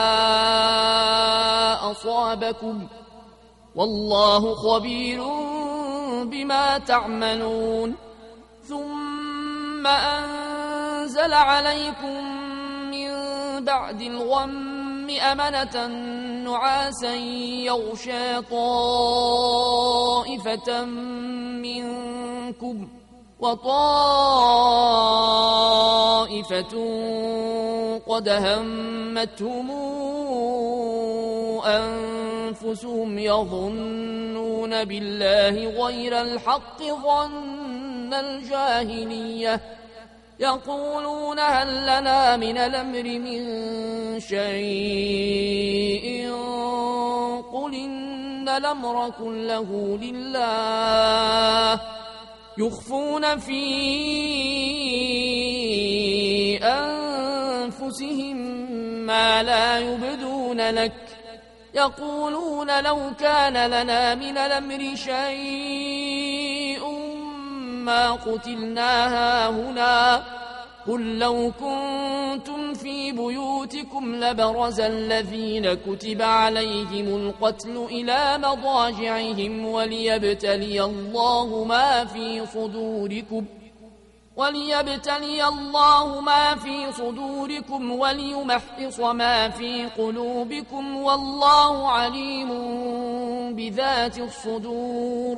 أصابكم والله خبير بما تعملون ثم أنزل عليكم من بعد الغم أمنة نعاسا يغشى طائفة منكم وطائفة قد همتهم أنفسهم يظنون بالله غير الحق ظن الجاهلية يقولون هل لنا من الأمر من شيء قل إن الأمر كله لله يخفون في أنفسهم ما لا يبدون لك يقولون لو كان لنا من الأمر شيء ما قتلنا هاهنا قل لو كنتم في بيوتكم لبرز الذين كتب عليهم القتل إلى مضاجعهم وليبتلي الله ما في صدوركم وليمحص ما في قلوبكم والله عليم بذات الصدور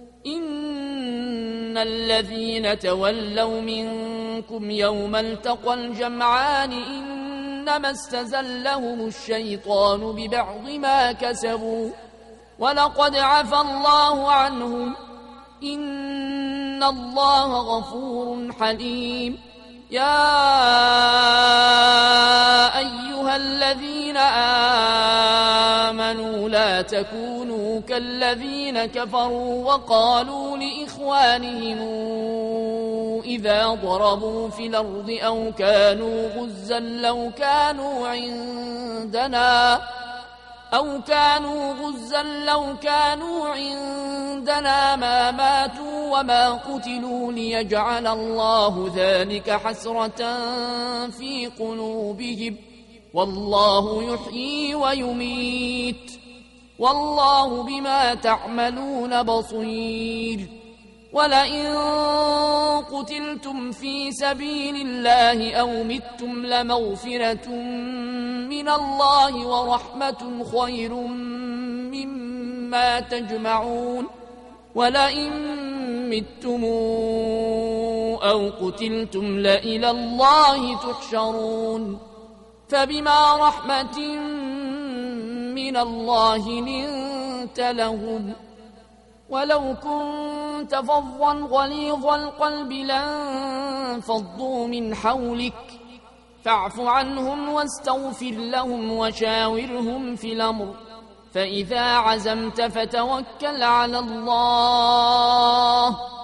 إن الذين تولوا منكم يوم التقى الجمعان إنما استزلهم الشيطان ببعض ما كسبوا ولقد عفى الله عنهم إن الله غفور حليم يا أيها الذين آمنوا لا تكونوا كالذين كفروا وقالوا لإخوانهم إذا ضربوا في الأرض أو كانوا غزا لو كانوا عندنا ما ماتوا وما قتلوا ليجعل الله ذلك حسرة في قلوبهم والله يحيي ويميت والله بما تعملون بصير ولئن قتلتم في سبيل الله أو متم لمغفرة من الله ورحمة خير مما تجمعون ولئن متم أو قتلتم لإلى الله تحشرون فبما رحمة من الله لنت لهم ولو كنت فظا غليظ القلب لانفضوا من حولك فاعف عنهم واستغفر لهم وشاورهم في الأمر فإذا عزمت فتوكل على الله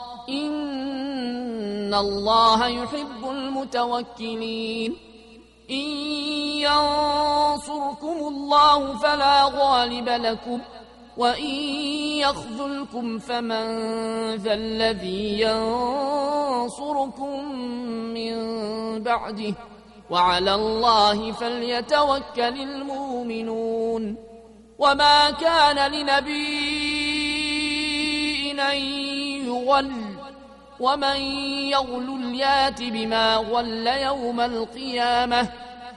إن الله يحب المتوكلين إن ينصركم الله فلا غالب لكم وإن يخذلكم فمن ذا الذي ينصركم من بعده وعلى الله فليتوكل المؤمنون وما كان لنبي أن يغل ومن يغل يات بما غل يوم القيامة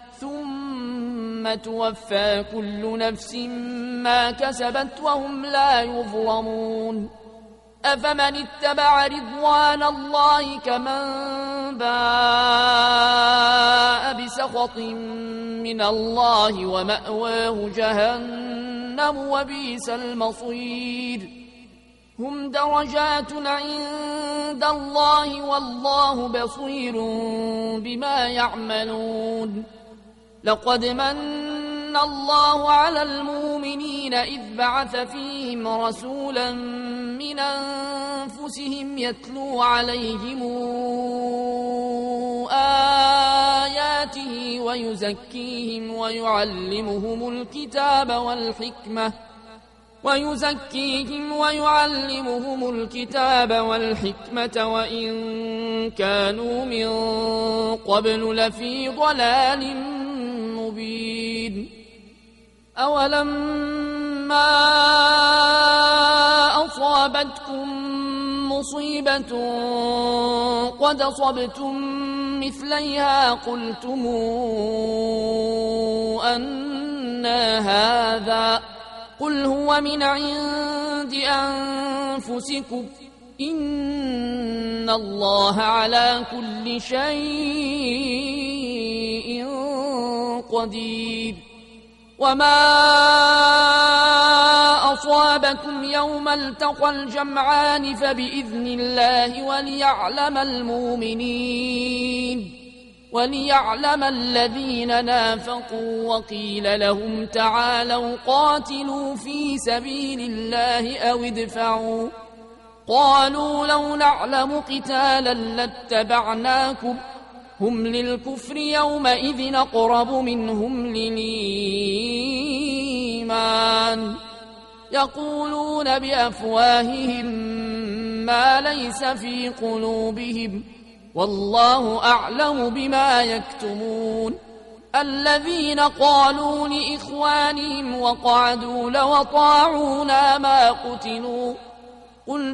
ثم توفى كل نفس ما كسبت وهم لا يظلمون أفمن اتبع رضوان الله كمن باء بسخط من الله ومأواه جهنم وبئس المصير هم درجات عند الله والله بصير بما يعملون لقد من الله على المؤمنين إذ بعث فيهم رسولا من أنفسهم يتلو عليهم آياته ويزكيهم ويعلمهم الكتاب والحكمة وإن كانوا من قبل لفي ضلال مبين. أولما أصابتكم مصيبة قد أصبتم مثليها قلتم أنى هذا قل هو من عند أنفسكم إن الله على كل شيء قدير. وما أصابكم يوم التقى الجمعان فبإذن الله وليعلم الذين نافقوا وقيل لهم تعالوا قاتلوا في سبيل الله أو ادفعوا قالوا لو نعلم قتالا لاتبعناكم هم للكفر يومئذ أقرب منهم للإيمان يقولون بأفواههم ما ليس في قلوبهم والله أعلم بما يكتمون. الذين قالوا لإخوانهم وقعدوا لو أطاعونا ما قتلوا قل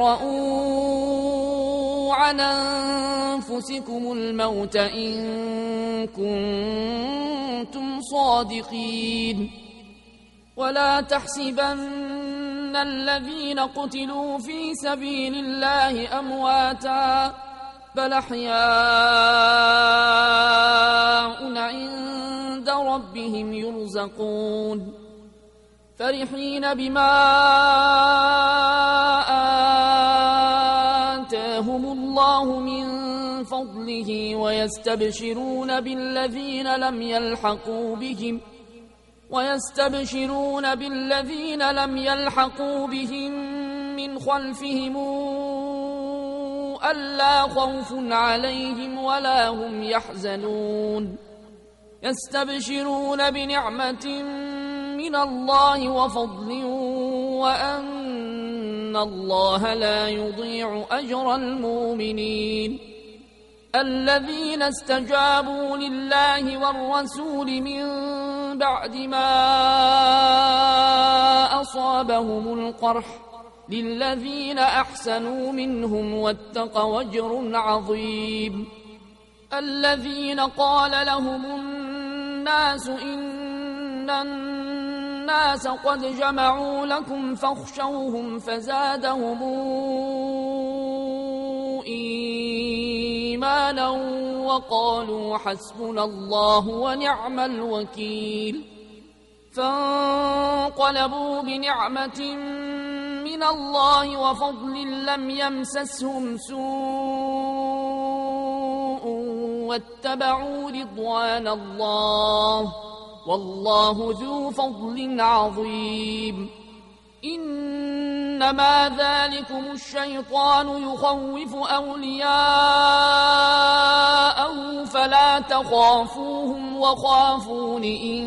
فادرءوا عن أنفسكم الموت إن كنتم صادقين. ولا تحسبن الذين قتلوا في سبيل الله أمواتا بل أحياء عند ربهم يرزقون فرحين بما آتاهم الله من فضله ويستبشرون بالذين لم يلحقوا بهم من خلفهم ألا خوف عليهم ولا هم يحزنون يستبشرون بنعمة من الله وفضل وأن الله لا يضيع أجر المؤمنين. الذين استجابوا لله والرسول من بعد ما أصابهم القرح للذين أحسنوا منهم واتقوا أجر عظيم. الذين قال لهم الناس إن الناس قد جمعوا لكم فاخشوهم فزادهم إيمانا وقالوا حسبنا الله ونعم الوكيل. فانقلبوا بنعمة من الله وفضل لم يمسسهم سوء واتبعوا رضوان الله والله ذو فضل عظيم. إنما ذلكم الشيطان يخوف أولياءه فلا تخافوهم وخافون إن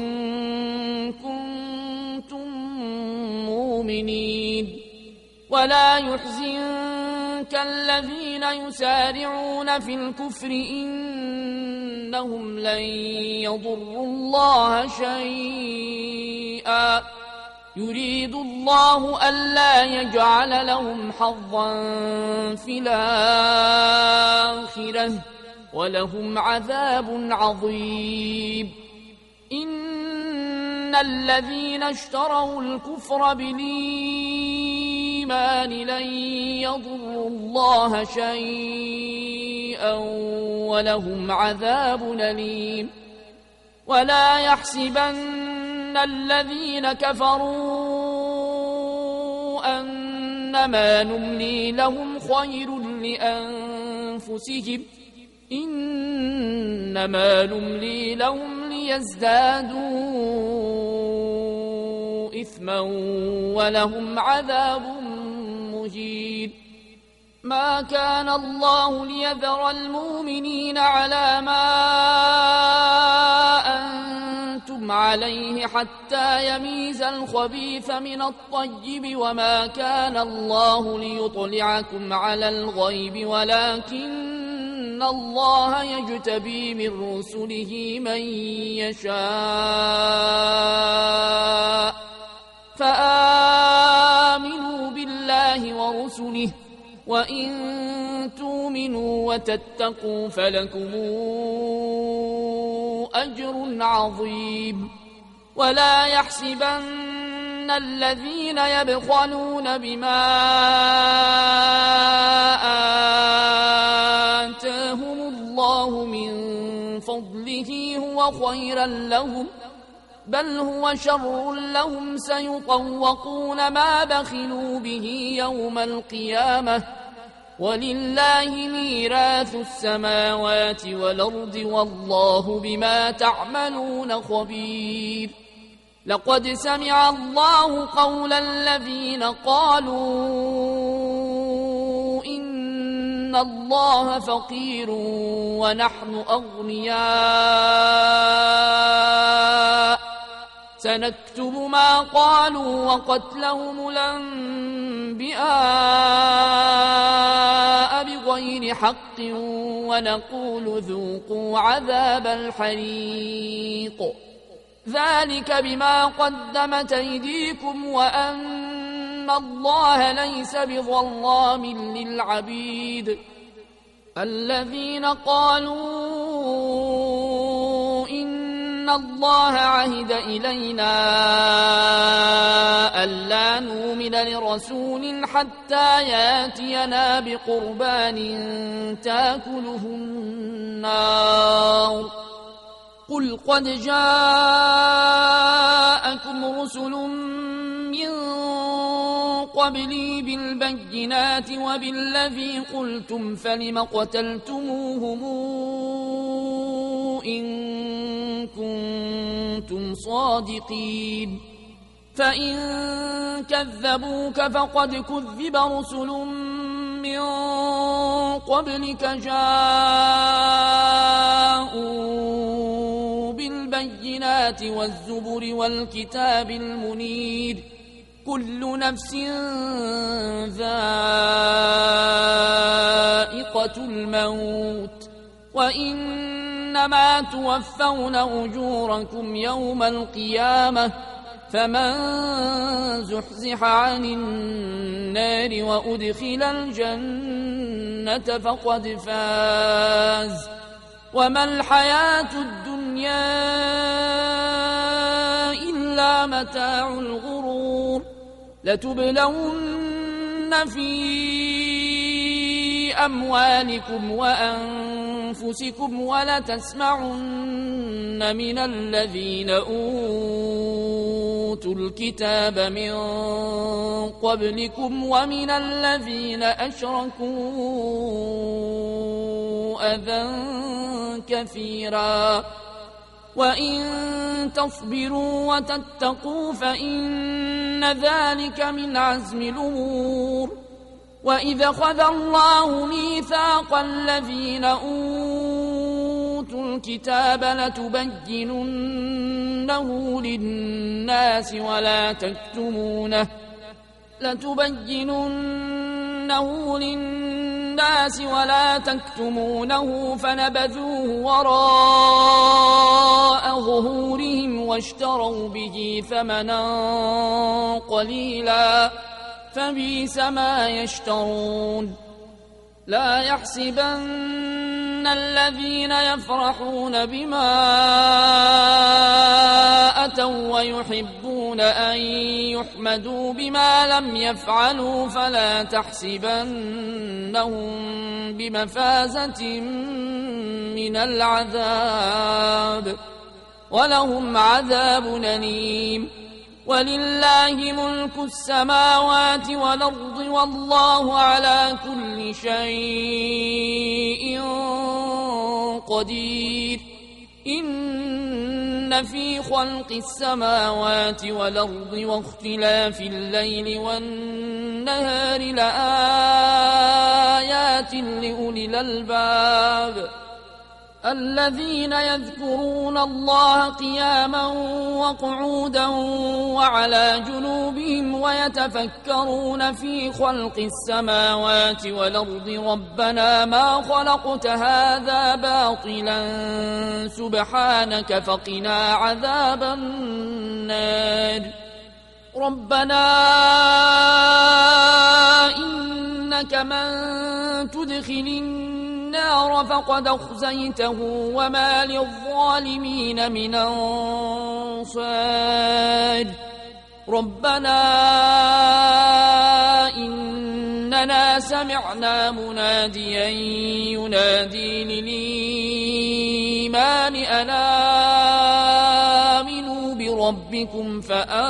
كنتم مؤمنين. ولا يحزنك الذين يسارعون في الكفر إنهم لن يضروا الله شيئا يريد الله ألا يجعل لهم حظا في الآخرة ولهم عذاب عظيم. إن الذين اشتروا الكفر بالإيمان لن يضروا الله شيئا ولهم عذاب أليم. ولا يحسبن الذين كفروا أنما نملي لهم خير لأنفسهم إنما نملي لهم ليزدادوا إثما ولهم عذاب مهين. ما كان الله ليذر المؤمنين على ما أنتم عليه حتى يميز الخبيث من الطيب، وما كان الله ليطلعكم على الغيب ولكن الله يجتبي من رسله من يشاء، فآمنوا بالله ورسله، وإن تؤمنوا وتتقوا فلكم أجر عظيم. ولا يحسبن الذين يبخلون بما آتاهم الله من فضله هو خيرا لهم، بل هو شر لهم، سيطوقون ما بخلوا به يوم القيامة، ولله ميراث السماوات والأرض والله بما تعملون خبير. لقد سمع الله قول الذين قالوا إن الله فقير ونحن أغنياء، سنكتب ما قالوا وقتلهم الأنبياء بغير حق ونقول ذوقوا عذاب الحريق، ذلك بما قدمت أيديكم وأن الله ليس بظلام للعبيد. الذين قالوا إن الله عهد إلينا ألا نؤمن لرسول حتى يأتينا بقربان تأكله النار، قل قد جاءكم رسل من قبلي بالبينات وبالذي قلتم فلم قتلتموهم إن كنتم صادقين، فإن كذبوك فقد كذب رسل من قبلك جاءوا بالبينات والزبر والكتاب المنير، كل نفس ذائقة الموت، وإنما توفون أجوركم يوم القيامة، فمن زحزح عن النار وأدخل الجنة فقد فاز، وما الحياة الدنيا إلا متاع الغرور. لتبلون في أموالكم وأنفسكم ولتسمعن من الذين أوتوا الكتاب من قبلكم ومن الذين أشركوا أذى كثيرا، وإن تصبروا وتتقوا فإن ذلك من عزم الأمور. وإذا أخذ الله ميثاق الذين أوتوا الكتاب لتبيننه للناس ولا تكتمونه فنبذوه وراء ظهورهم واشتروا به ثمنا قليلا فبئس ما يشترون. لا يحسبن الذين يفرحون بما أتوا ويحبون أن يحمدوا بما لم يفعلوا فلا تحسبنهم بمفازة من العذاب، ولهم عذاب أليم. ولله ملك السماوات والأرض والله على كل شيء قدير. إن إن في خلق السماوات والأرض واختلاف الليل والنهار لآيات لأولي الألباب الذين يذكرون الله قياما وقعودا وعلى جنوبهم ويتفكرون في خلق السماوات والأرض ربنا ما خلقت هذا باطلا سبحانك فقنا عذاب النار ربنا إنك من تدخل النار فقد أخزيته وما للظالمين من أنصار ربنا إننا سمعنا مناديا ينادي للإيمان أن آمنوا بربكم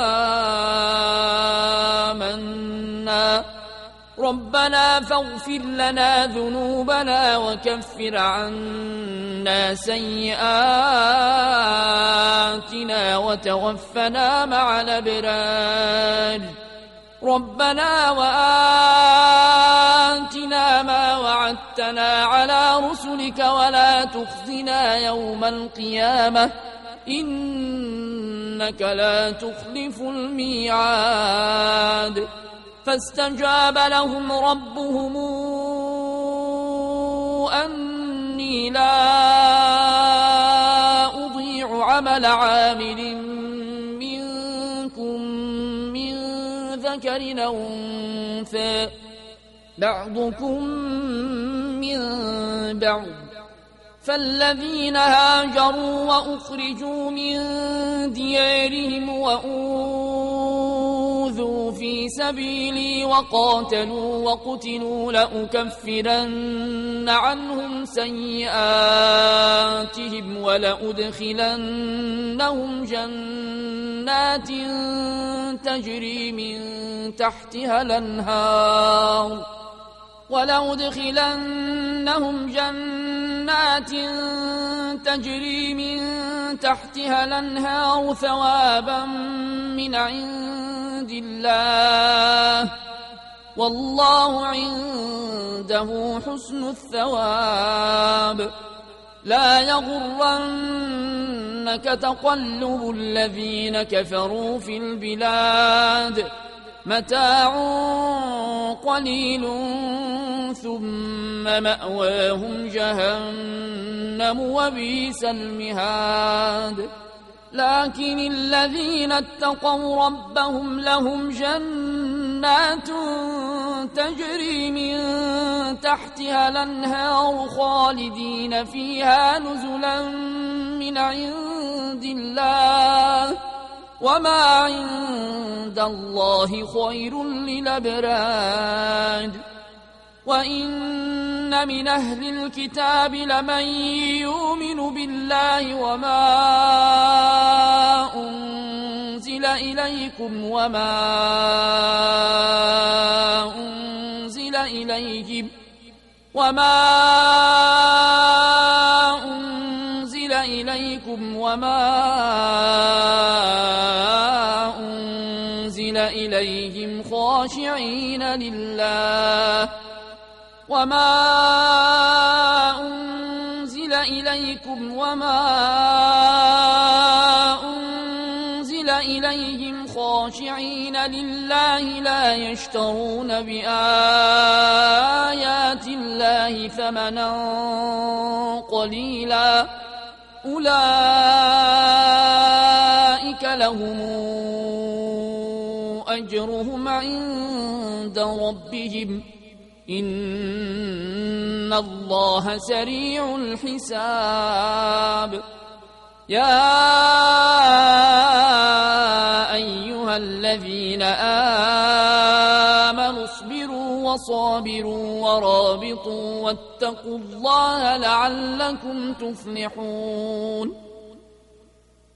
فآمنا ربنا فاغفر لنا ذنوبنا وكفر عنا سيئاتنا وتوفنا مع الأبرار ربنا وآتنا ما وعدتنا على رسلك ولا تخزنا يوم القيامة إنك لا تخلف الميعاد فاستجاب لهم ربهم أني لا أضيع عمل عامل منكم من ذكر أو أنثى بعضكم من بعض فالذين هاجروا وأخرجوا من ديارهم وأوذوا في سبيلي وقاتلوا وقتلوا لأكفرن عنهم سيئاتهم ولأدخلنهم جنات تجري من تحتها الأنهار ثوابا من عند الله والله عنده حسن الثواب لا يغرنك تقلب الذين كفروا في البلاد متاع قليل ثم مأواهم جهنم وبئس المهاد لكن الذين اتقوا ربهم لهم جنات تجري من تحتها الأنهار خالدين فيها نزلا من عند الله وما عند الله خير للأبرار وإن من أهل الكتاب لمن يؤمن بالله وما أنزل إليكم وما أنزل إليهم وما أنزل إليهم خاشعين لله لا يشترون بآيات الله ثمنا قليلا أولئك لهم أجرهم عند ربهم إن الله سريع الحساب يا أيها الذين آمنوا اصبروا وصابروا ورابطوا واتقوا الله لعلكم تفلحون